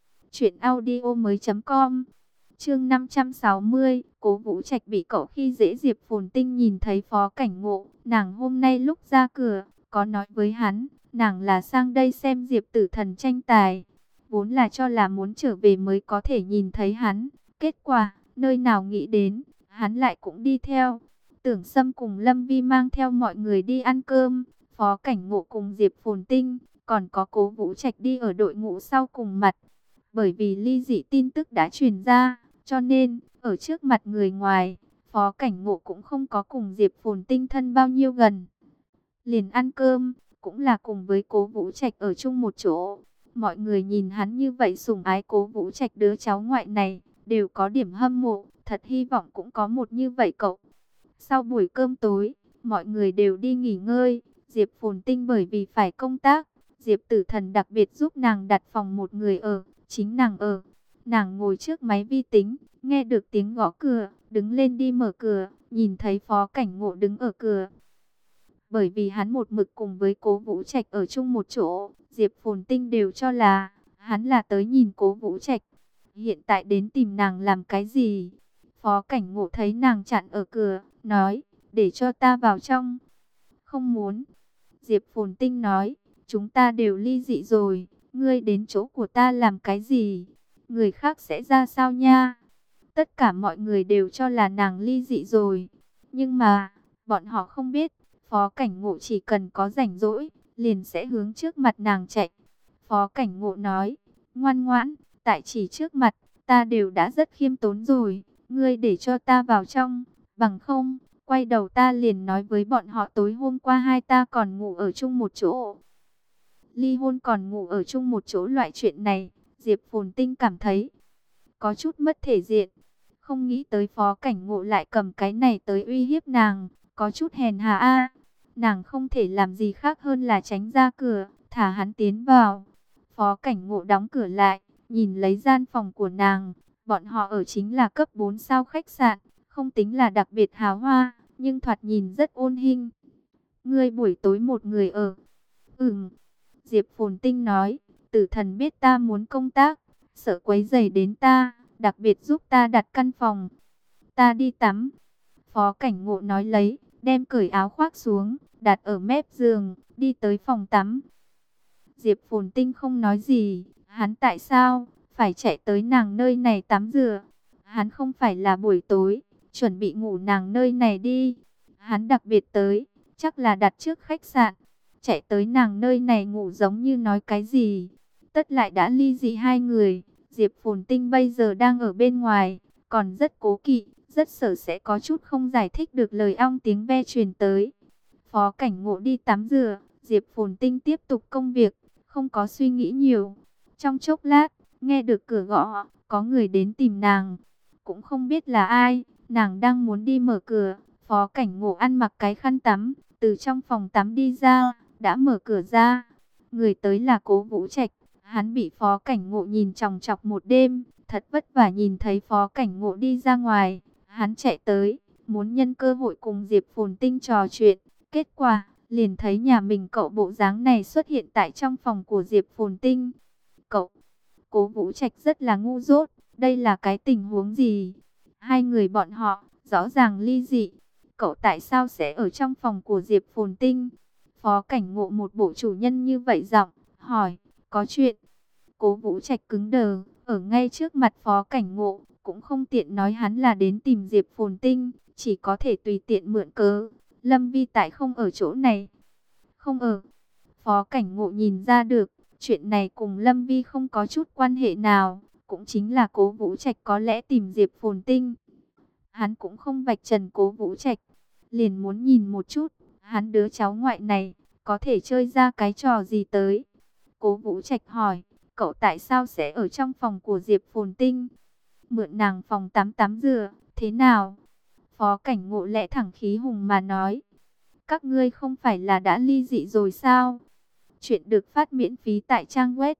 truyệnaudiomoi.com. Chương 560, Cố Vũ Trạch bị cậu khi dễ. Diệp Phồn Tinh nhìn thấy Phó Cảnh Ngộ, nàng hôm nay lúc ra cửa có nói với hắn, nàng là sang đây xem Diệp Tử Thần tranh tài, vốn là cho là muốn trở về mới có thể nhìn thấy hắn, kết quả nơi nào nghĩ đến, hắn lại cũng đi theo. Tưởng Sâm cùng Lâm Vi mang theo mọi người đi ăn cơm, Phó Cảnh Ngộ cùng Diệp Phồn Tinh, còn có Cố Vũ Trạch đi ở đội ngũ sau cùng mặt. Bởi vì ly dị tin tức đã truyền ra, cho nên ở trước mặt người ngoài, Phó Cảnh Ngộ cũng không có cùng Diệp Phồn Tinh thân bao nhiêu gần. Liền ăn cơm, cũng là cùng với Cố Vũ Trạch ở chung một chỗ. Mọi người nhìn hắn như vậy sủng ái Cố Vũ Trạch đứa cháu ngoại này, đều có điểm hâm mộ, thật hy vọng cũng có một như vậy cậu. Sau buổi cơm tối, mọi người đều đi nghỉ ngơi. Diệp Phồn Tinh bởi vì phải công tác, Diệp Tử Thần đặc biệt giúp nàng đặt phòng một người ở, chính nàng ở. Nàng ngồi trước máy vi tính, nghe được tiếng gõ cửa, đứng lên đi mở cửa, nhìn thấy Phó Cảnh Ngộ đứng ở cửa. Bởi vì hắn một mực cùng với Cố Vũ Trạch ở chung một chỗ, Diệp Phồn Tinh đều cho là hắn là tới nhìn Cố Vũ Trạch. Hiện tại đến tìm nàng làm cái gì? Phó Cảnh Ngộ thấy nàng chặn ở cửa, nói, để cho ta vào trong. Không muốn. Diệp Phồn Tinh nói, chúng ta đều ly dị rồi, ngươi đến chỗ của ta làm cái gì? Người khác sẽ ra sao nha? Tất cả mọi người đều cho là nàng ly dị rồi. Nhưng mà, bọn họ không biết, Phó Cảnh Ngộ chỉ cần có rảnh rỗi, liền sẽ hướng trước mặt nàng chạy. Phó Cảnh Ngộ nói, ngoan ngoãn, tại chỉ trước mặt, ta đều đã rất khiêm tốn rồi, ngươi để cho ta vào trong, bằng không, quay đầu ta liền nói với bọn họ tối hôm qua hai ta còn ngủ ở chung một chỗ. Ly hôn còn ngủ ở chung một chỗ, loại chuyện này, Diệp Phồn Tinh cảm thấy có chút mất thể diện. Không nghĩ tới Phó Cảnh Ngộ lại cầm cái này tới uy hiếp nàng, có chút hèn hà a. Nàng không thể làm gì khác hơn là tránh ra cửa, thả hắn tiến vào. Phó Cảnh Ngộ đóng cửa lại, nhìn lấy gian phòng của nàng. Bọn họ ở chính là cấp 4 sao khách sạn, không tính là đặc biệt hào hoa, nhưng thoạt nhìn rất ôn hình. Ngươi buổi tối một người ở? Diệp Phồn Tinh nói, Tử Thần biết ta muốn công tác, sợ quấy rầy đến ta, đặc biệt giúp ta đặt căn phòng. Ta đi tắm. Phó Cảnh Ngộ nói lấy, đem cởi áo khoác xuống, đặt ở mép giường, đi tới phòng tắm. Diệp Phồn Tinh không nói gì, hắn tại sao phải chạy tới nàng nơi này tắm rửa? Hắn không phải là buổi tối chuẩn bị ngủ nàng nơi này đi. Hắn đặc biệt tới, chắc là đặt trước khách sạn, chạy tới nàng nơi này ngủ giống như nói cái gì. Tất lại đã ly dị hai người, Diệp Phồn Tinh bây giờ đang ở bên ngoài, còn rất cố kỵ, rất sợ sẽ có chút không giải thích được lời ong tiếng ve truyền tới. Phó Cảnh Ngộ đi tắm rửa, Diệp Phồn Tinh tiếp tục công việc, không có suy nghĩ nhiều. Trong chốc lát, nghe được cửa gõ, có người đến tìm nàng, cũng không biết là ai. Nàng đang muốn đi mở cửa, Phó Cảnh Ngộ ăn mặc cái khăn tắm, từ trong phòng tắm đi ra, đã mở cửa ra. Người tới là Cố Vũ Trạch. Hắn bị Phó Cảnh Ngộ nhìn chòng chọc một đêm, thật vất vả nhìn thấy Phó Cảnh Ngộ đi ra ngoài. Hắn chạy tới, muốn nhân cơ hội cùng Diệp Phồn Tinh trò chuyện. Kết quả, liền thấy nhà mình cậu bộ dáng này xuất hiện tại trong phòng của Diệp Phồn Tinh. Cậu, Cố Vũ Trạch rất là ngu dốt, đây là cái tình huống gì? Hai người bọn họ, rõ ràng ly dị. Cậu tại sao sẽ ở trong phòng của Diệp Phồn Tinh? Phó Cảnh Ngộ một bộ chủ nhân như vậy giọng, hỏi, có chuyện. Cố Vũ Trạch cứng đờ, ở ngay trước mặt Phó Cảnh Ngộ, cũng không tiện nói hắn là đến tìm Diệp Phồn Tinh, chỉ có thể tùy tiện mượn cớ. Lâm Vi tại không ở chỗ này. Không ở. Phó Cảnh Ngộ nhìn ra được, chuyện này cùng Lâm Vi không có chút quan hệ nào, cũng chính là Cố Vũ Trạch có lẽ tìm Diệp Phồn Tinh. Hắn cũng không vạch trần Cố Vũ Trạch, liền muốn nhìn một chút, hắn đứa cháu ngoại này, có thể chơi ra cái trò gì tới. Cố Vũ Trạch hỏi, cậu tại sao sẽ ở trong phòng của Diệp Phồn Tinh? Mượn nàng phòng tắm tắm rửa, thế nào? Phó Cảnh Ngộ lẽ thẳng khí hùng mà nói, các ngươi không phải là đã ly dị rồi sao? Chuyện được phát miễn phí tại trang web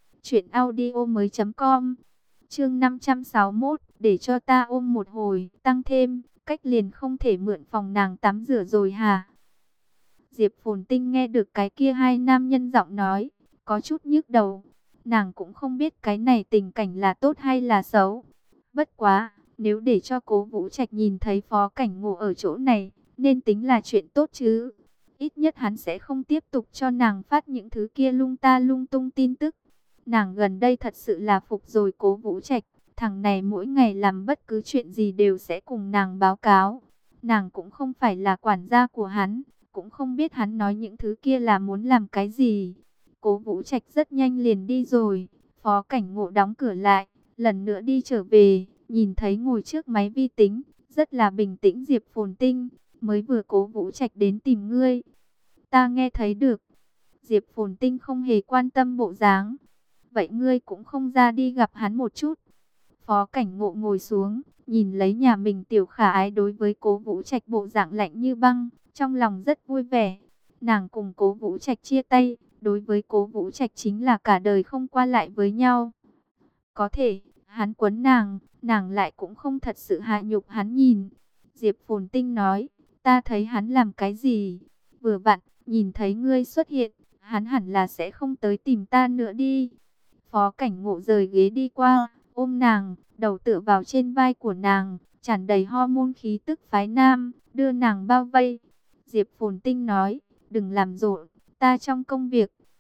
truyệnaudiomoi.com. Chương 561, để cho ta ôm một hồi, tăng thêm, cách liền không thể mượn phòng nàng tắm rửa rồi hả? Diệp Phồn Tinh nghe được cái kia hai nam nhân giọng nói, có chút nhức đầu. Nàng cũng không biết cái này tình cảnh là tốt hay là xấu. Bất quá, nếu để cho Cố Vũ Trạch nhìn thấy Phó Cảnh Ngộ ở chỗ này, nên tính là chuyện tốt chứ. Ít nhất hắn sẽ không tiếp tục cho nàng phát những thứ kia lung ta lung tung tin tức. Nàng gần đây thật sự là phục rồi Cố Vũ Trạch. Thằng này mỗi ngày làm bất cứ chuyện gì đều sẽ cùng nàng báo cáo. Nàng cũng không phải là quản gia của hắn, cũng không biết hắn nói những thứ kia là muốn làm cái gì. Cố Vũ Trạch rất nhanh liền đi rồi. Phó Cảnh Ngộ đóng cửa lại, lần nữa đi trở về, nhìn thấy ngồi trước máy vi tính, rất là bình tĩnh Diệp Phồn Tinh. Mới vừa Cố Vũ Trạch đến tìm ngươi. Ta nghe thấy được. Diệp Phồn Tinh không hề quan tâm bộ dáng. Vậy ngươi cũng không ra đi gặp hắn một chút? Phó Cảnh Ngộ ngồi xuống, nhìn lấy nhà mình tiểu khả ái đối với Cố Vũ Trạch bộ dạng lạnh như băng, trong lòng rất vui vẻ. Nàng cùng Cố Vũ Trạch chia tay, đối với Cố Vũ Trạch chính là cả đời không qua lại với nhau. Có thể, hắn quấn nàng, nàng lại cũng không thật sự hạ nhục hắn nhìn. Diệp Phồn Tinh nói, ta thấy hắn làm cái gì? Vừa vặn, nhìn thấy ngươi xuất hiện, hắn hẳn là sẽ không tới tìm ta nữa đi. Phó Cảnh Ngộ rời ghế đi qua, ôm nàng, đầu tựa vào trên vai của nàng, tràn đầy hormone khí tức phái nam, đưa nàng bao vây. Diệp Phồn Tinh nói, đừng làm rộn, ta trong công việc.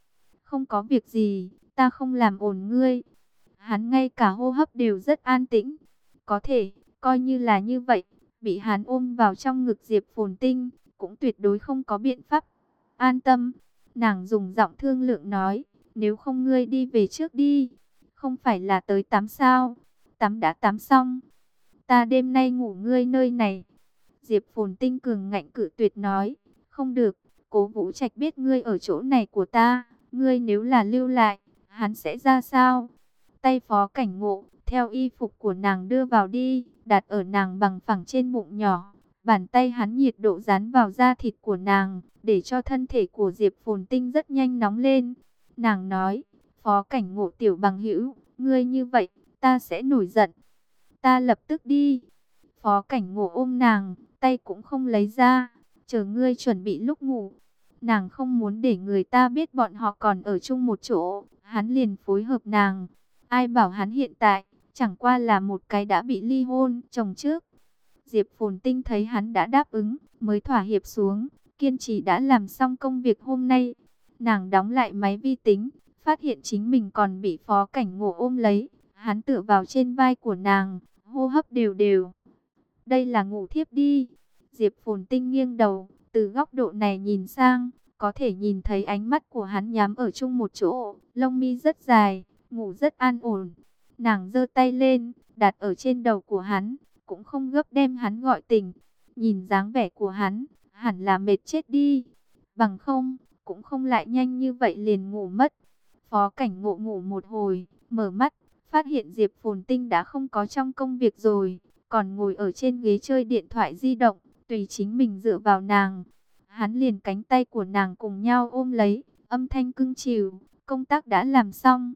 không có việc gì, ta không làm ổn ngươi. Hắn ngay cả hô hấp đều rất an tĩnh. Có thể, coi như là như vậy, bị hắn ôm vào trong ngực Diệp Phồn Tinh, cũng tuyệt đối không có biện pháp. An tâm, nàng dùng giọng thương lượng nói, nếu không ngươi đi về trước đi. Không phải là tới tắm sao? Tắm đã tắm xong. Ta đêm nay ngủ ngươi nơi này. Diệp Phồn Tinh cường ngạnh cự tuyệt nói, không được, Cố Vũ Trạch biết ngươi ở chỗ này của ta, ngươi nếu là lưu lại, hắn sẽ ra sao? Tay Phó Cảnh Ngộ, theo y phục của nàng đưa vào đi, đặt ở nàng bằng phẳng trên bụng nhỏ. Bàn tay hắn nhiệt độ dán vào da thịt của nàng, để cho thân thể của Diệp Phồn Tinh rất nhanh nóng lên. Nàng nói, Phó Cảnh Ngộ tiểu bằng hữu, ngươi như vậy, ta sẽ nổi giận. Ta lập tức đi. Phó Cảnh Ngộ ôm nàng, tay cũng không lấy ra, chờ ngươi chuẩn bị lúc ngủ. Nàng không muốn để người ta biết bọn họ còn ở chung một chỗ, hắn liền phối hợp nàng. Ai bảo hắn hiện tại, chẳng qua là một cái đã bị ly hôn, chồng trước. Diệp Phồn Tinh thấy hắn đã đáp ứng, mới thỏa hiệp xuống, kiên trì đã làm xong công việc hôm nay. Nàng đóng lại máy vi tính, phát hiện chính mình còn bị Phó Cảnh Ngộ ôm lấy. Hắn tựa vào trên vai của nàng, hô hấp đều đều. Đây là ngủ thiếp đi. Diệp Phồn Tinh nghiêng đầu, từ góc độ này nhìn sang, có thể nhìn thấy ánh mắt của hắn nhắm ở chung một chỗ, lông mi rất dài, ngủ rất an ổn. Nàng giơ tay lên, đặt ở trên đầu của hắn, cũng không gấp đem hắn gọi tỉnh. Nhìn dáng vẻ của hắn, hẳn là mệt chết đi. Bằng không, cũng không lại nhanh như vậy liền ngủ mất. Phó Cảnh Ngộ ngủ một hồi, mở mắt, phát hiện Diệp Phồn Tinh đã không có trong công việc rồi, còn ngồi ở trên ghế chơi điện thoại di động, tùy chính mình dựa vào nàng. Hắn liền cánh tay của nàng cùng nhau ôm lấy, âm thanh cưng chiều, công tác đã làm xong.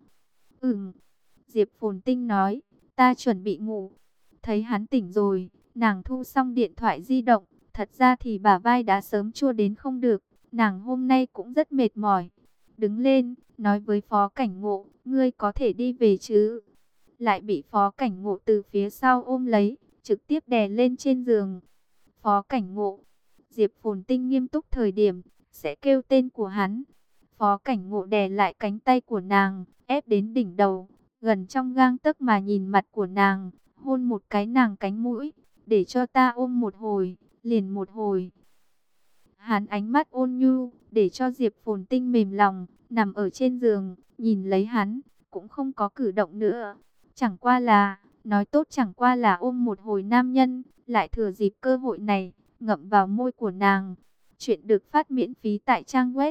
Diệp Phồn Tinh nói, ta chuẩn bị ngủ. Thấy hắn tỉnh rồi, nàng thu xong điện thoại di động, thật ra thì bả vai đã sớm chua đến không được, nàng hôm nay cũng rất mệt mỏi. Đứng lên, nói với Phó Cảnh Ngộ, ngươi có thể đi về chứ? Lại bị Phó Cảnh Ngộ từ phía sau ôm lấy, trực tiếp đè lên trên giường. Phó Cảnh Ngộ, Diệp Phồn Tinh nghiêm túc thời điểm, sẽ kêu tên của hắn. Phó Cảnh Ngộ đè lại cánh tay của nàng, ép đến đỉnh đầu, gần trong gang tấc mà nhìn mặt của nàng, hôn một cái nàng cánh mũi, để cho ta ôm một hồi, liền một hồi. Hắn ánh mắt ôn nhu, để cho Diệp Phồn Tinh mềm lòng, nằm ở trên giường, nhìn lấy hắn, cũng không có cử động nữa. Chẳng qua là, nói tốt chẳng qua là ôm một hồi nam nhân, lại thừa dịp cơ hội này, ngậm vào môi của nàng. Chuyện được phát miễn phí tại trang web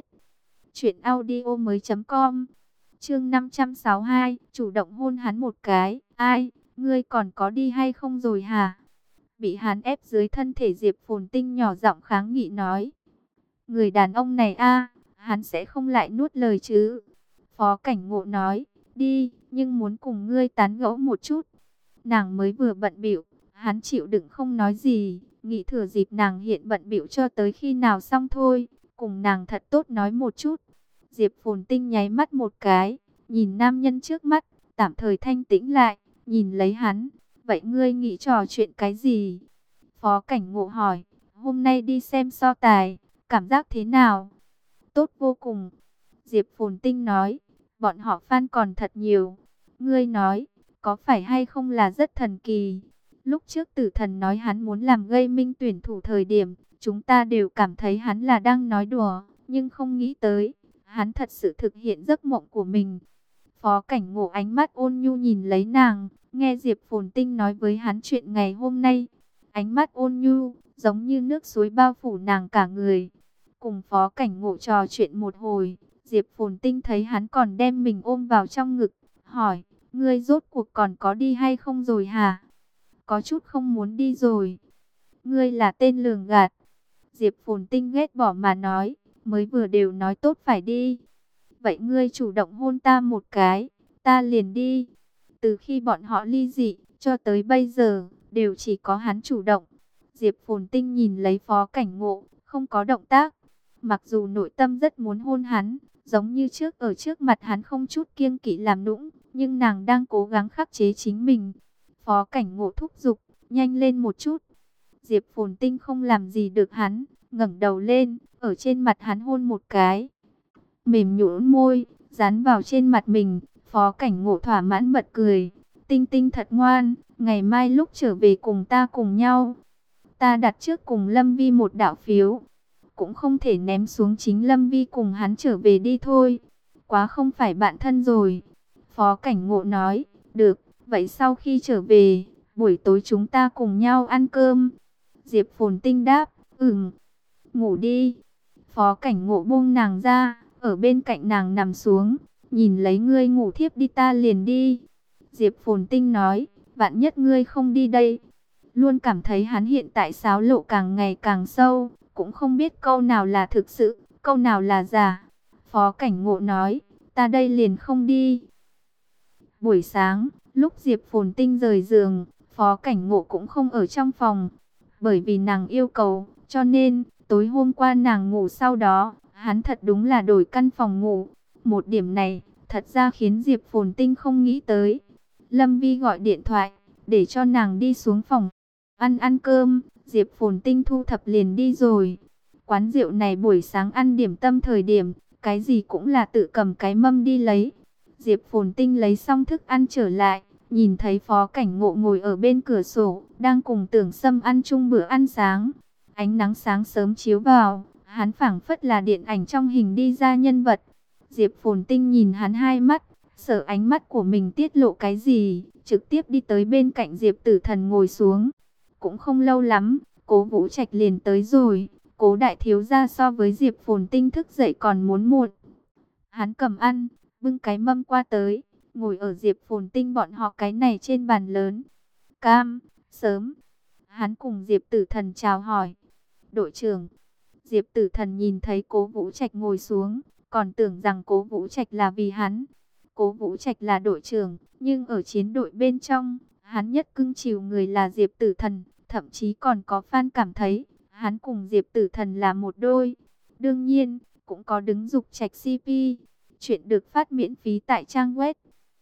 truyệnaudiomoi.com. Chương 562, chủ động hôn hắn một cái. Ai, ngươi còn có đi hay không rồi hả? Bị hắn ép dưới thân thể, Diệp Phồn Tinh nhỏ giọng kháng nghị nói. Người đàn ông này hắn sẽ không lại nuốt lời chứ? Phó Cảnh Ngộ nói, đi, nhưng muốn cùng ngươi tán gẫu một chút. Nàng mới vừa bận bịu, hắn chịu đựng không nói gì, nghĩ thừa dịp nàng hiện bận bịu cho tới khi nào xong thôi, cùng nàng thật tốt nói một chút. Diệp Phồn Tinh nháy mắt một cái, nhìn nam nhân trước mắt, tạm thời thanh tĩnh lại, nhìn lấy hắn. Vậy ngươi nghĩ trò chuyện cái gì? Phó Cảnh Ngộ hỏi, hôm nay đi xem so tài, cảm giác thế nào? Tốt vô cùng. Diệp Phồn Tinh nói, bọn họ fan còn thật nhiều. Ngươi nói, có phải hay không là rất thần kỳ? Lúc trước Tử Thần nói hắn muốn làm gây minh tuyển thủ thời điểm, chúng ta đều cảm thấy hắn là đang nói đùa, nhưng không nghĩ tới, hắn thật sự thực hiện giấc mộng của mình. Phó Cảnh Ngộ ánh mắt ôn nhu nhìn lấy nàng, nghe Diệp Phồn Tinh nói với hắn chuyện ngày hôm nay. Ánh mắt ôn nhu, giống như nước suối bao phủ nàng cả người. Cùng Phó Cảnh Ngộ trò chuyện một hồi, Diệp Phồn Tinh thấy hắn còn đem mình ôm vào trong ngực, hỏi, ngươi rốt cuộc còn có đi hay không rồi hả? Có chút không muốn đi rồi. Ngươi là tên lường gạt. Diệp Phồn Tinh ghét bỏ mà nói, mới vừa đều nói tốt phải đi. Vậy ngươi chủ động hôn ta một cái, ta liền đi. Từ khi bọn họ ly dị, cho tới bây giờ, đều chỉ có hắn chủ động. Diệp Phồn Tinh nhìn lấy Phó Cảnh Ngộ, không có động tác. Mặc dù nội tâm rất muốn hôn hắn, giống như trước ở trước mặt hắn không chút kiêng kỵ làm nũng, nhưng nàng đang cố gắng khắc chế chính mình. Phó Cảnh Ngộ thúc giục, nhanh lên một chút. Diệp Phồn Tinh không làm gì được hắn, ngẩng đầu lên, ở trên mặt hắn hôn một cái. Mềm nhũn môi, dán vào trên mặt mình. Phó Cảnh Ngộ thỏa mãn bật cười. Tinh Tinh thật ngoan, ngày mai lúc trở về cùng ta cùng nhau. Ta đặt trước cùng Lâm Vi một đạo phiếu. Cũng không thể ném xuống, chính Lâm Vi cùng hắn trở về đi thôi. Quá không phải bạn thân rồi. Phó Cảnh Ngộ nói, được, vậy sau khi trở về, buổi tối chúng ta cùng nhau ăn cơm. Diệp Phồn Tinh đáp, ngủ đi. Phó Cảnh Ngộ buông nàng ra, ở bên cạnh nàng nằm xuống, nhìn lấy ngươi ngủ thiếp đi ta liền đi. Diệp Phồn Tinh nói, vạn nhất ngươi không đi đây. Luôn cảm thấy hắn hiện tại xáo lộ càng ngày càng sâu, cũng không biết câu nào là thực sự, câu nào là giả. Phó Cảnh Ngộ nói, ta đây liền không đi. Buổi sáng, lúc Diệp Phồn Tinh rời giường, Phó Cảnh Ngộ cũng không ở trong phòng. Bởi vì nàng yêu cầu, cho nên tối hôm qua nàng ngủ sau đó, hắn thật đúng là đổi căn phòng ngủ. Một điểm này, thật ra khiến Diệp Phồn Tinh không nghĩ tới. Lâm Vi gọi điện thoại, để cho nàng đi xuống phòng ăn cơm. Diệp Phồn Tinh thu thập liền đi rồi. Quán rượu này buổi sáng ăn điểm tâm thời điểm, cái gì cũng là tự cầm cái mâm đi lấy. Diệp Phồn Tinh lấy xong thức ăn trở lại, nhìn thấy Phó Cảnh Ngộ ngồi ở bên cửa sổ, đang cùng Tưởng Sâm ăn chung bữa ăn sáng. Ánh nắng sáng sớm chiếu vào, hắn phảng phất là điện ảnh trong hình đi ra nhân vật. Diệp Phồn Tinh nhìn hắn hai mắt, sợ ánh mắt của mình tiết lộ cái gì, trực tiếp đi tới bên cạnh Diệp Tử Thần ngồi xuống. Cũng không lâu lắm, Cố Vũ Trạch liền tới rồi. Cố đại thiếu gia so với Diệp Phồn Tinh thức dậy còn muốn muộn. Hắn cầm ăn, bưng cái mâm qua tới, ngồi ở Diệp Phồn Tinh bọn họ cái này trên bàn lớn. Cam, sớm. Hắn cùng Diệp Tử Thần chào hỏi. Đội trưởng. Diệp Tử Thần nhìn thấy Cố Vũ Trạch ngồi xuống, còn tưởng rằng Cố Vũ Trạch là vì hắn. Cố Vũ Trạch là đội trưởng, nhưng ở chiến đội bên trong, hắn nhất cưng chiều người là Diệp Tử Thần. Thậm chí còn có fan cảm thấy, hắn cùng Diệp Tử Thần là một đôi. Đương nhiên, cũng có đứng dục Trạch CP. Chuyện được phát miễn phí tại trang web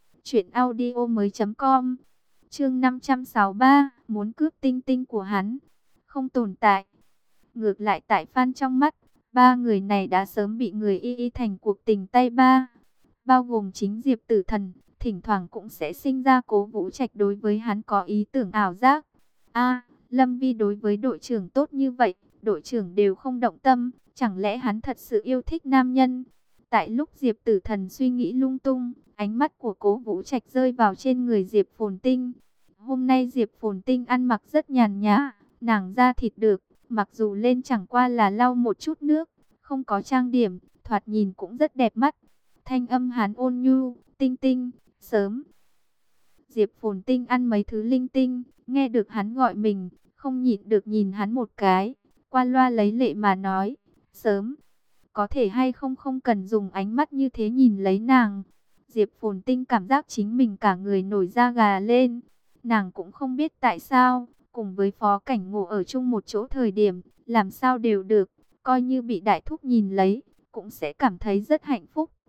truyệnaudiomoi.com. Chương 563, muốn cướp Tinh Tinh của hắn, không tồn tại. Ngược lại tại fan trong mắt, ba người này đã sớm bị người y thành cuộc tình tay ba. Bao gồm chính Diệp Tử Thần, thỉnh thoảng cũng sẽ sinh ra Cố Vũ Trạch đối với hắn có ý tưởng ảo giác. Lâm Vi đối với đội trưởng tốt như vậy, đội trưởng đều không động tâm, chẳng lẽ hắn thật sự yêu thích nam nhân? Tại lúc Diệp Tử Thần suy nghĩ lung tung, ánh mắt của Cố Vũ Trạch rơi vào trên người Diệp Phồn Tinh. Hôm nay Diệp Phồn Tinh ăn mặc rất nhàn nhã, nàng da thịt được, mặc dù lên chẳng qua là lau một chút nước, không có trang điểm, thoạt nhìn cũng rất đẹp mắt. Thanh âm hắn ôn nhu, Tinh Tinh, sớm. Diệp Phồn Tinh ăn mấy thứ linh tinh, nghe được hắn gọi mình, không nhịn được nhìn hắn một cái, qua loa lấy lệ mà nói, sớm. Có thể hay không không cần dùng ánh mắt như thế nhìn lấy nàng. Diệp Phồn Tinh cảm giác chính mình cả người nổi da gà lên. Nàng cũng không biết tại sao, cùng với Phó Cảnh Ngộ ở chung một chỗ thời điểm, làm sao đều được, coi như bị đại thúc nhìn lấy, cũng sẽ cảm thấy rất hạnh phúc.